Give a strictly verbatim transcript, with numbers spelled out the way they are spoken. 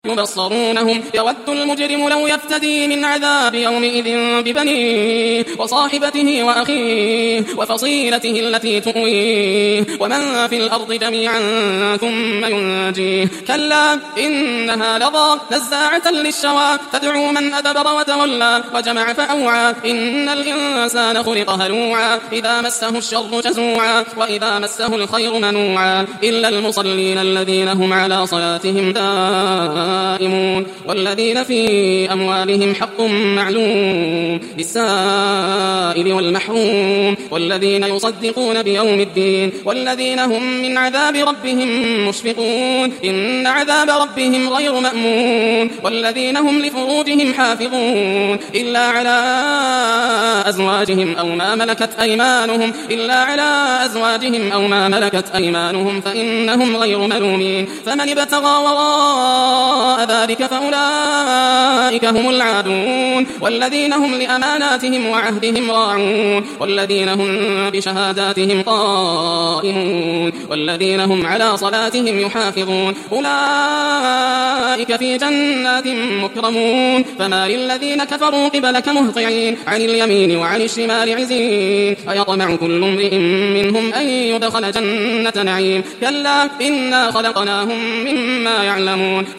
يبصرونهم يود المجرم لو يفتدي من عذاب يومئذ ببنيه وصاحبته وأخيه وفصيلته التي تؤويه ومن في الأرض جميعا ثم ينجيه كلا إنها لظى نزاعة للشوى تدعو من أدبر وتولى وجمع فأوعى إن الإنسان خلق هلوعا إذا مسه الشر جزوعا وإذا مسه الخير منوعا إلا المصلين الذين هم على صلاتهم دائمون والذين في أموالهم حق معلوم للسائل والمحروم والذين يصدقون بيوم الدين والذين هم من عذاب ربهم مشفقون إن عذاب ربهم غير مأمون والذين هم لفروجهم حافظون إلا على أزواجهم أو ما ملكت أيمانهم إلا على أزواجهم أو ما ملكت أيمانهم فإنهم غير ملومين فمن ابتغى وراء ذلك فأولئك هم العادون والذين هم لأماناتهم وعهدهم راعون والذين هم بشهاداتهم قائمون والذين هم على صلاتهم يحافظون أولئك في جنات مكرمون فما للذين كفروا قبلك مهطعين عن اليمين وعن الشمال عزين أيطمع كل امرئ منهم أن يدخل جنة نعيم كلا إنا خلقناهم مما يعلمون